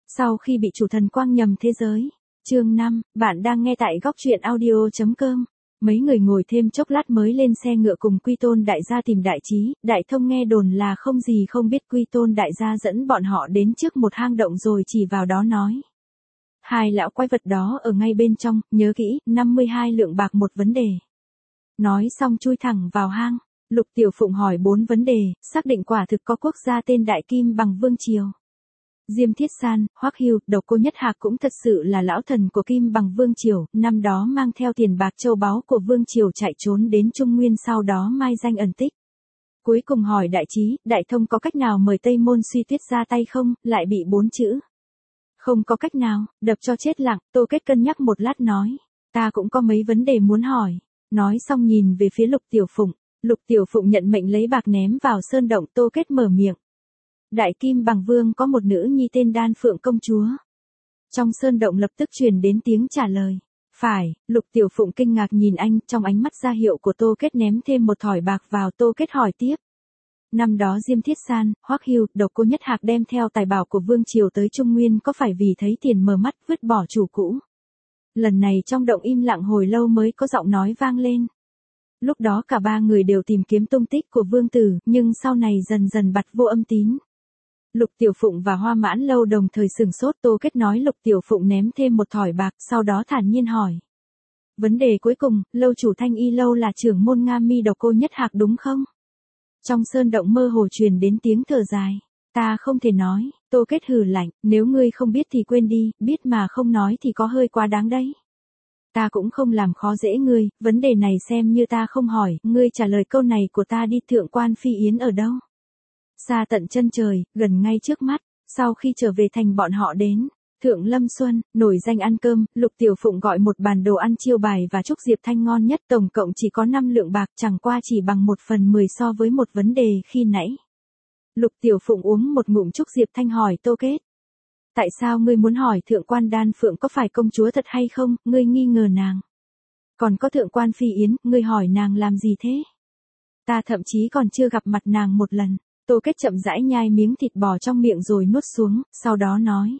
Sau khi bị chủ thần quang nhầm thế giới. Chương 5, bạn đang nghe tại góc truyện audio.com. Mấy người ngồi thêm chốc lát mới lên xe ngựa cùng Quy Tôn đại gia tìm Đại Trí. Đại Thông nghe đồn là không gì không biết, Quy Tôn đại gia dẫn bọn họ đến trước một hang động rồi chỉ vào đó nói. Hai lão quái vật đó ở ngay bên trong, nhớ kỹ, 52 lượng bạc một vấn đề. Nói xong chui thẳng vào hang. Lục Tiểu Phụng hỏi 4 vấn đề, xác định quả thực có quốc gia tên Đại Kim bằng Vương Triều. Diêm Thiết San, Hoắc Hưu, Độc Cô Nhất Hạc cũng thật sự là lão thần của Kim bằng Vương Triều, năm đó mang theo tiền bạc châu báu của Vương Triều chạy trốn đến Trung Nguyên, sau đó mai danh ẩn tích. Cuối cùng hỏi Đại Trí, Đại Thông có cách nào mời Tây Môn Suy Tuyết ra tay không, lại bị 4 chữ. Không có cách nào, đập cho chết lặng. Tô Kết cân nhắc một lát nói, ta cũng có mấy vấn đề muốn hỏi. Nói xong nhìn về phía Lục Tiểu Phụng. Lục Tiểu Phụng nhận mệnh lấy bạc ném vào sơn động. Tô Kết mở miệng. Đại Kim bằng Vương có một nữ nhi tên Đan Phượng công chúa. Trong sơn động lập tức truyền đến tiếng trả lời. Phải. Lục Tiểu Phụng kinh ngạc nhìn anh, trong ánh mắt ra hiệu của Tô Kết ném thêm một thỏi bạc vào. Tô Kết hỏi tiếp. Năm đó Diêm Thiết San, Hoắc Hưu, Độc Cô Nhất Hạc đem theo tài bảo của Vương Triều tới Trung Nguyên có phải vì thấy tiền mờ mắt vứt bỏ chủ cũ? Lần này trong động im lặng hồi lâu mới có giọng nói vang lên. Lúc đó cả ba người đều tìm kiếm tung tích của Vương Tử, nhưng sau này dần dần bặt vô âm tín. Lục Tiểu Phụng và Hoa Mãn Lâu đồng thời sửng sốt. Tô Kết nói Lục Tiểu Phụng ném thêm một thỏi bạc, sau đó thản nhiên hỏi. Vấn đề cuối cùng, lâu chủ Thanh Y Lâu là trưởng môn Nga Mi Độc Cô Nhất Hạc đúng không? Trong sơn động mơ hồ truyền đến tiếng thở dài. Ta không thể nói. Tô Kết hừ lạnh, nếu ngươi không biết thì quên đi, biết mà không nói thì có hơi quá đáng đấy. Ta cũng không làm khó dễ ngươi, vấn đề này xem như ta không hỏi, ngươi trả lời câu này của ta đi. Thượng quan Phi Yến ở đâu? Xa tận chân trời, gần ngay trước mắt. Sau khi trở về thành bọn họ đến Thượng Lâm Xuân, nổi danh ăn cơm. Lục Tiểu Phụng gọi một bàn đồ ăn chiêu bài và chúc Diệp Thanh ngon nhất, tổng cộng chỉ có 5 lượng bạc, chẳng qua chỉ bằng 1/10 so với một vấn đề khi nãy. Lục Tiểu Phụng uống một ngụm chúc Diệp Thanh hỏi Tô Kết. Tại sao ngươi muốn hỏi Thượng quan Đan Phượng có phải công chúa thật hay không, ngươi nghi ngờ nàng? Còn có Thượng quan Phi Yến, ngươi hỏi nàng làm gì thế? Ta thậm chí còn chưa gặp mặt nàng một lần. Tô Kết chậm rãi nhai miếng thịt bò trong miệng rồi nuốt xuống, sau đó nói.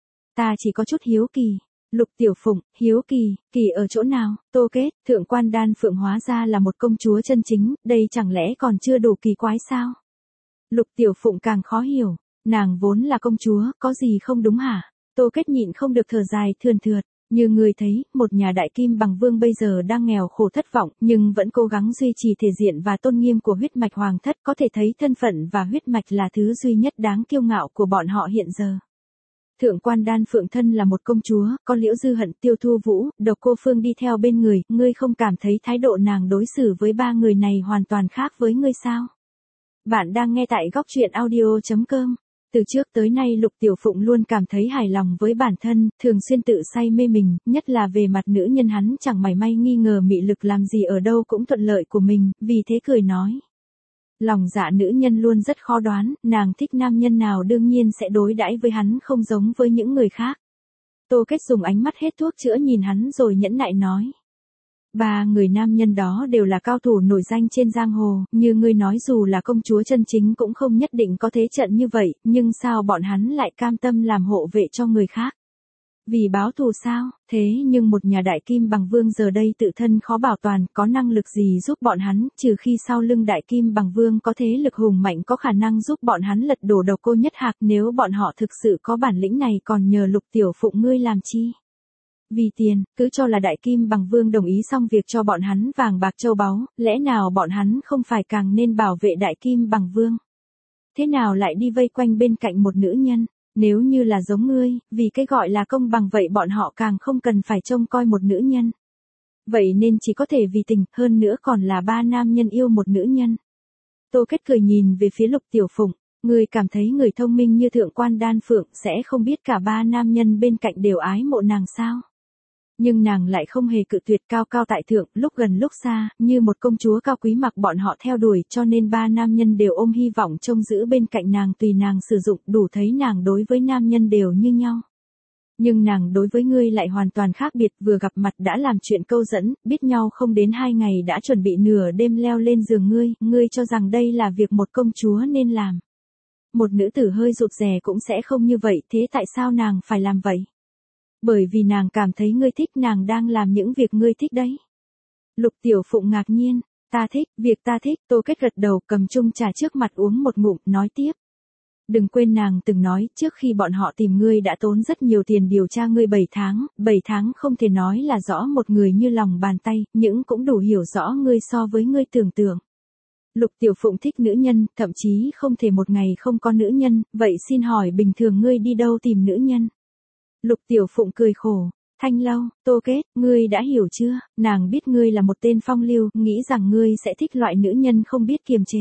Ta chỉ có chút hiếu kỳ. Lục Tiểu Phụng, hiếu kỳ, kỳ ở chỗ nào? Tô Kết, Thượng quan Đan Phượng hóa ra là một công chúa chân chính, đây chẳng lẽ còn chưa đủ kỳ quái sao? Lục Tiểu Phụng càng khó hiểu, nàng vốn là công chúa, có gì không đúng hả? Tô Kết nhịn không được thở dài thườn thượt. Như người thấy, một nhà Đại Kim bằng Vương bây giờ đang nghèo khổ thất vọng, nhưng vẫn cố gắng duy trì thể diện và tôn nghiêm của huyết mạch hoàng thất, có thể thấy thân phận và huyết mạch là thứ duy nhất đáng kiêu ngạo của bọn họ hiện giờ. Thượng quan Đan Phượng thân là một công chúa, có Liễu Dư Hận, Tiêu Thu Vũ, Độc Cô Phương đi theo bên người, ngươi không cảm thấy thái độ nàng đối xử với ba người này hoàn toàn khác với ngươi sao? Bạn đang nghe tại góc truyện audio.com. Từ trước tới nay Lục Tiểu Phụng luôn cảm thấy hài lòng với bản thân, thường xuyên tự say mê mình, nhất là về mặt nữ nhân hắn chẳng mảy may nghi ngờ mị lực, làm gì ở đâu cũng thuận lợi của mình, vì thế cười nói. Lòng dạ nữ nhân luôn rất khó đoán, nàng thích nam nhân nào đương nhiên sẽ đối đãi với hắn không giống với những người khác. Tô Kết dùng ánh mắt hết thuốc chữa nhìn hắn rồi nhẫn nại nói. Ba người nam nhân đó đều là cao thủ nổi danh trên giang hồ, như ngươi nói dù là công chúa chân chính cũng không nhất định có thế trận như vậy, nhưng sao bọn hắn lại cam tâm làm hộ vệ cho người khác? Vì báo thù sao? Thế nhưng một nhà Đại Kim bằng Vương giờ đây tự thân khó bảo toàn, có năng lực gì giúp bọn hắn, trừ khi sau lưng Đại Kim bằng Vương có thế lực hùng mạnh có khả năng giúp bọn hắn lật đổ Độc Cô Nhất Hạc. Nếu bọn họ thực sự có bản lĩnh này còn nhờ Lục Tiểu Phụng ngươi làm chi? Vì tiền, cứ cho là Đại Kim bằng Vương đồng ý xong việc cho bọn hắn vàng bạc châu báu, lẽ nào bọn hắn không phải càng nên bảo vệ Đại Kim bằng Vương? Thế nào lại đi vây quanh bên cạnh một nữ nhân? Nếu như là giống ngươi, vì cái gọi là công bằng vậy bọn họ càng không cần phải trông coi một nữ nhân. Vậy nên chỉ có thể vì tình, hơn nữa còn là ba nam nhân yêu một nữ nhân. Tô Kết cười nhìn về phía Lục Tiểu Phụng, ngươi cảm thấy người thông minh như Thượng quan Đan Phượng sẽ không biết cả ba nam nhân bên cạnh đều ái mộ nàng sao? Nhưng nàng lại không hề cự tuyệt, cao cao tại thượng, lúc gần lúc xa, như một công chúa cao quý mặc bọn họ theo đuổi, cho nên ba nam nhân đều ôm hy vọng trông giữ bên cạnh nàng tùy nàng sử dụng, đủ thấy nàng đối với nam nhân đều như nhau. Nhưng nàng đối với ngươi lại hoàn toàn khác biệt, vừa gặp mặt đã làm chuyện câu dẫn, biết nhau không đến 2 ngày đã chuẩn bị nửa đêm leo lên giường ngươi cho rằng đây là việc một công chúa nên làm. một nữ tử hơi rụt rè cũng sẽ không như vậy, thế tại sao nàng phải làm vậy? Bởi vì nàng cảm thấy ngươi thích, nàng đang làm những việc ngươi thích đấy. Lục Tiểu Phụng ngạc nhiên, ta thích, việc ta thích, Tô Kết gật đầu cầm chung trà trước mặt uống một ngụm, nói tiếp. Đừng quên nàng từng nói, trước khi bọn họ tìm ngươi đã tốn rất nhiều tiền điều tra ngươi 7 tháng không thể nói là rõ một người như lòng bàn tay, nhưng cũng đủ hiểu rõ ngươi so với ngươi tưởng tượng. Lục Tiểu Phụng thích nữ nhân, thậm chí không thể một ngày không có nữ nhân, vậy xin hỏi bình thường ngươi đi đâu tìm nữ nhân? Lục Tiểu Phụng cười khổ, Thanh Lâu, Tô Kết, ngươi đã hiểu chưa, nàng biết ngươi là một tên phong lưu, nghĩ rằng ngươi sẽ thích loại nữ nhân không biết kiềm chế.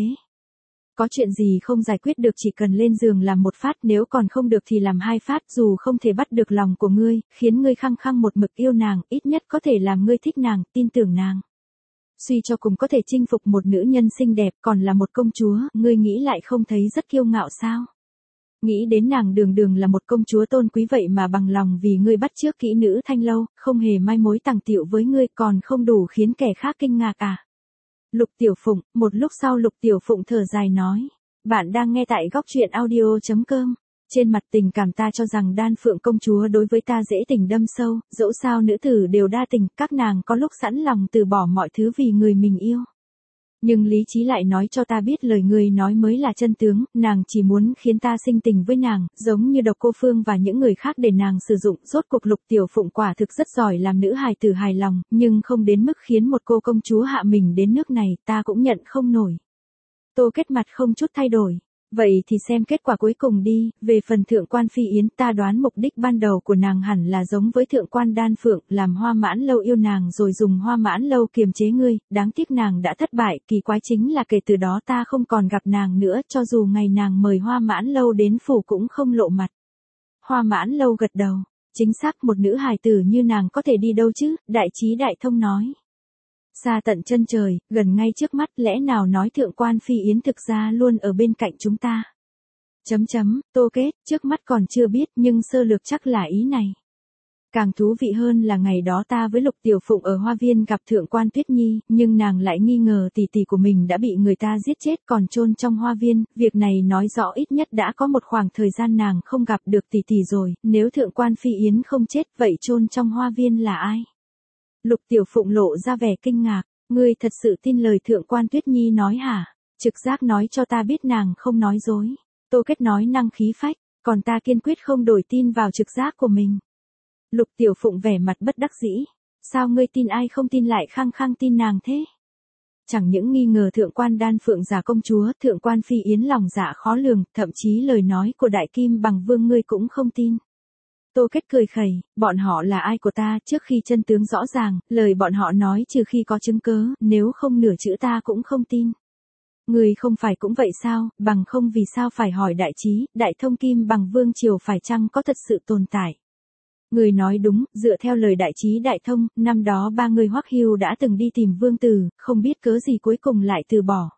Có chuyện gì không giải quyết được chỉ cần lên giường làm một phát, nếu còn không được thì làm 2 phát, dù không thể bắt được lòng của ngươi, khiến ngươi khăng khăng một mực yêu nàng, ít nhất có thể làm ngươi thích nàng, tin tưởng nàng. Suy cho cùng có thể chinh phục một nữ nhân xinh đẹp, còn là một công chúa, ngươi nghĩ lại không thấy rất kiêu ngạo sao? Nghĩ đến nàng đường đường là một công chúa tôn quý vậy mà bằng lòng vì ngươi bắt chước kỹ nữ Thanh Lâu, không hề mai mối tàng tiệu với ngươi, còn không đủ khiến kẻ khác kinh ngạc à? Lục Tiểu Phụng, một lúc sau Lục Tiểu Phụng thở dài nói, bạn đang nghe tại góc truyện audio.com. Trên mặt tình cảm ta cho rằng Đan Phượng công chúa đối với ta dễ tình đâm sâu, dẫu sao nữ tử đều đa tình, các nàng có lúc sẵn lòng từ bỏ mọi thứ vì người mình yêu. Nhưng lý trí lại nói cho ta biết lời người nói mới là chân tướng, nàng chỉ muốn khiến ta sinh tình với nàng, giống như Độc Cô Phương và những người khác để nàng sử dụng. Rốt cuộc Lục Tiểu Phụng quả thực rất giỏi làm nữ hài tử hài lòng, nhưng không đến mức khiến một cô công chúa hạ mình đến nước này, ta cũng nhận không nổi. Tô Kết mặt không chút thay đổi. Vậy thì xem kết quả cuối cùng đi, về phần Thượng quan Phi Yến, ta đoán mục đích ban đầu của nàng hẳn là giống với Thượng quan Đan Phượng, làm Hoa Mãn Lâu yêu nàng rồi dùng Hoa Mãn Lâu kiềm chế ngươi, đáng tiếc nàng đã thất bại, kỳ quái chính là kể từ đó ta không còn gặp nàng nữa, cho dù ngày nàng mời Hoa Mãn Lâu đến phủ cũng không lộ mặt. Hoa Mãn Lâu gật đầu, chính xác, một nữ hài tử như nàng có thể đi đâu chứ, Đại Trí Đại Thông nói. Xa tận chân trời, gần ngay trước mắt, lẽ nào nói Thượng quan Phi Yến thực ra luôn ở bên cạnh chúng ta? Tô Kết, trước mắt còn chưa biết, nhưng sơ lược chắc là ý này. Càng thú vị hơn là ngày đó ta với Lục Tiểu Phụng ở hoa viên gặp Thượng quan Tuyết Nhi, nhưng nàng lại nghi ngờ tỷ tỷ của mình đã bị người ta giết chết còn chôn trong hoa viên, việc này nói rõ ít nhất đã có một khoảng thời gian nàng không gặp được tỷ tỷ rồi, nếu Thượng quan Phi Yến không chết, vậy chôn trong hoa viên là ai? Lục Tiểu Phụng lộ ra vẻ kinh ngạc, ngươi thật sự tin lời Thượng quan Tuyết Nhi nói hả? Trực giác nói cho ta biết nàng không nói dối. Tô Kết nói năng khí phách, còn ta kiên quyết không đổi tin vào trực giác của mình. Lục Tiểu Phụng vẻ mặt bất đắc dĩ, sao ngươi tin ai không tin lại khăng khăng tin nàng thế? Chẳng những nghi ngờ Thượng quan Đan Phượng giả công chúa, Thượng quan Phi Yến lòng dạ khó lường, thậm chí lời nói của Đại Kim Bằng Vương ngươi cũng không tin. Tô Kết cười khẩy, bọn họ là ai của ta, trước khi chân tướng rõ ràng, lời bọn họ nói trừ khi có chứng cớ, nếu không nửa chữ ta cũng không tin. Người không phải cũng vậy sao, bằng không vì sao phải hỏi Đại Trí, Đại Thông Kim Bằng Vương triều phải chăng có thật sự tồn tại. Người nói đúng, dựa theo lời Đại Trí Đại Thông, năm đó 3 người Hoắc Hưu đã từng đi tìm Vương Tử, không biết cớ gì cuối cùng lại từ bỏ.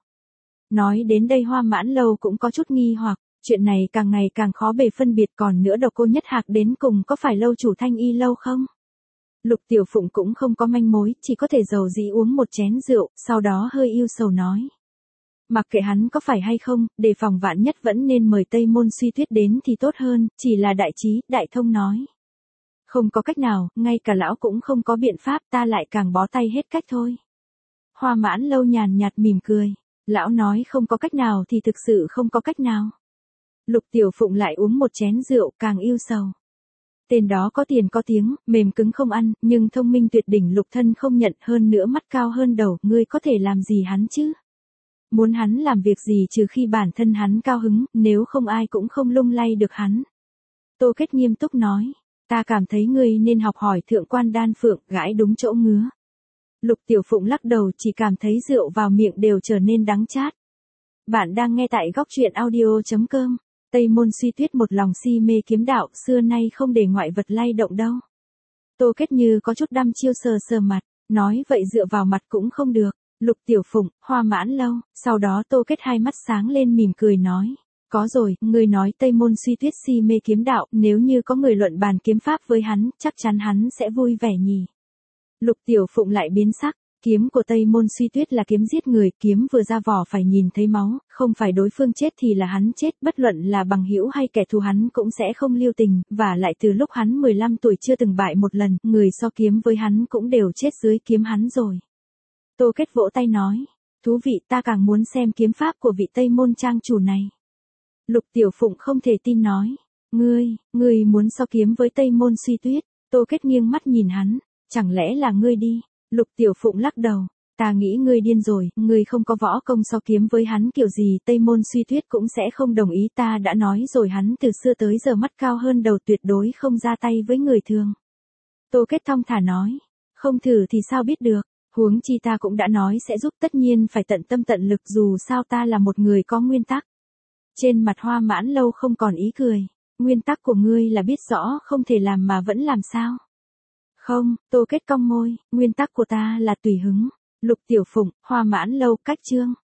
Nói đến đây Hoa Mãn Lâu cũng có chút nghi hoặc. Chuyện này càng ngày càng khó bề phân biệt, còn nữa Độc Cô Nhất Hạc đến cùng có phải lâu chủ Thanh Y lâu không? Lục Tiểu Phụng cũng không có manh mối, chỉ có thể dầu dĩ uống một chén rượu, sau đó hơi ưu sầu nói. Mặc kệ hắn có phải hay không, đề phòng vạn nhất vẫn nên mời Tây Môn Suy Tuyết đến thì tốt hơn, chỉ là Đại Trí, Đại Thông nói. Không có cách nào, ngay cả lão cũng không có biện pháp, ta lại càng bó tay hết cách thôi. Hoa Mãn Lâu nhàn nhạt mỉm cười, lão nói không có cách nào thì thực sự không có cách nào. Lục Tiểu Phụng lại uống một chén rượu, càng yêu sầu. Tên đó có tiền có tiếng, mềm cứng không ăn, nhưng thông minh tuyệt đỉnh, Lục thân không nhận, hơn nữa mắt cao hơn đầu, ngươi có thể làm gì hắn chứ? Muốn hắn làm việc gì trừ khi bản thân hắn cao hứng, nếu không ai cũng không lung lay được hắn. Tô Kết nghiêm túc nói, ta cảm thấy ngươi nên học hỏi Thượng quan Đan Phượng, gãi đúng chỗ ngứa. Lục Tiểu Phụng lắc đầu, chỉ cảm thấy rượu vào miệng đều trở nên đắng chát. Bạn đang nghe tại góc truyện audio.com. Tây Môn Suy Tuyết một lòng si mê kiếm đạo, xưa nay không để ngoại vật lay động đâu. Tô Kết như có chút đăm chiêu sờ sờ mặt, nói vậy dựa vào mặt cũng không được. Lục Tiểu Phụng, Hoa Mãn Lâu, sau đó Tô Kết hai mắt sáng lên mỉm cười nói. Có rồi, ngươi nói Tây Môn Suy Tuyết si mê kiếm đạo, nếu như có người luận bàn kiếm pháp với hắn, chắc chắn hắn sẽ vui vẻ nhỉ. Lục Tiểu Phụng lại biến sắc, Kiếm của Tây Môn Suy Tuyết là kiếm giết người, kiếm vừa ra vỏ phải nhìn thấy máu, không phải đối phương chết thì là hắn chết, bất luận là bằng hữu hay kẻ thù hắn cũng sẽ không lưu tình, và lại từ lúc hắn 15 tuổi chưa từng bại một lần, người so kiếm với hắn cũng đều chết dưới kiếm hắn rồi. Tô Kết vỗ tay nói, thú vị, ta càng muốn xem kiếm pháp của vị Tây Môn trang chủ này. Lục Tiểu Phụng không thể tin nói, ngươi muốn so kiếm với Tây Môn Suy Tuyết. Tô Kết nghiêng mắt nhìn hắn, chẳng lẽ là ngươi đi? Lục Tiểu Phụng lắc đầu, ta nghĩ ngươi điên rồi, ngươi không có võ công so kiếm với hắn kiểu gì, Tây Môn Suy Tuyết cũng sẽ không đồng ý, ta đã nói rồi, hắn từ xưa tới giờ mắt cao hơn đầu, tuyệt đối không ra tay với người thường. Tô Kết thong thả nói, không thử thì sao biết được, huống chi ta cũng đã nói sẽ giúp, tất nhiên phải tận tâm tận lực, dù sao ta là một người có nguyên tắc. Trên mặt Hoa Mãn Lâu không còn ý cười, nguyên tắc của ngươi là biết rõ không thể làm mà vẫn làm sao? Không, Tô Kết cong môi, nguyên tắc của ta là tùy hứng. Lục Tiểu Phụng, Hoa Mãn Lâu, cách chương.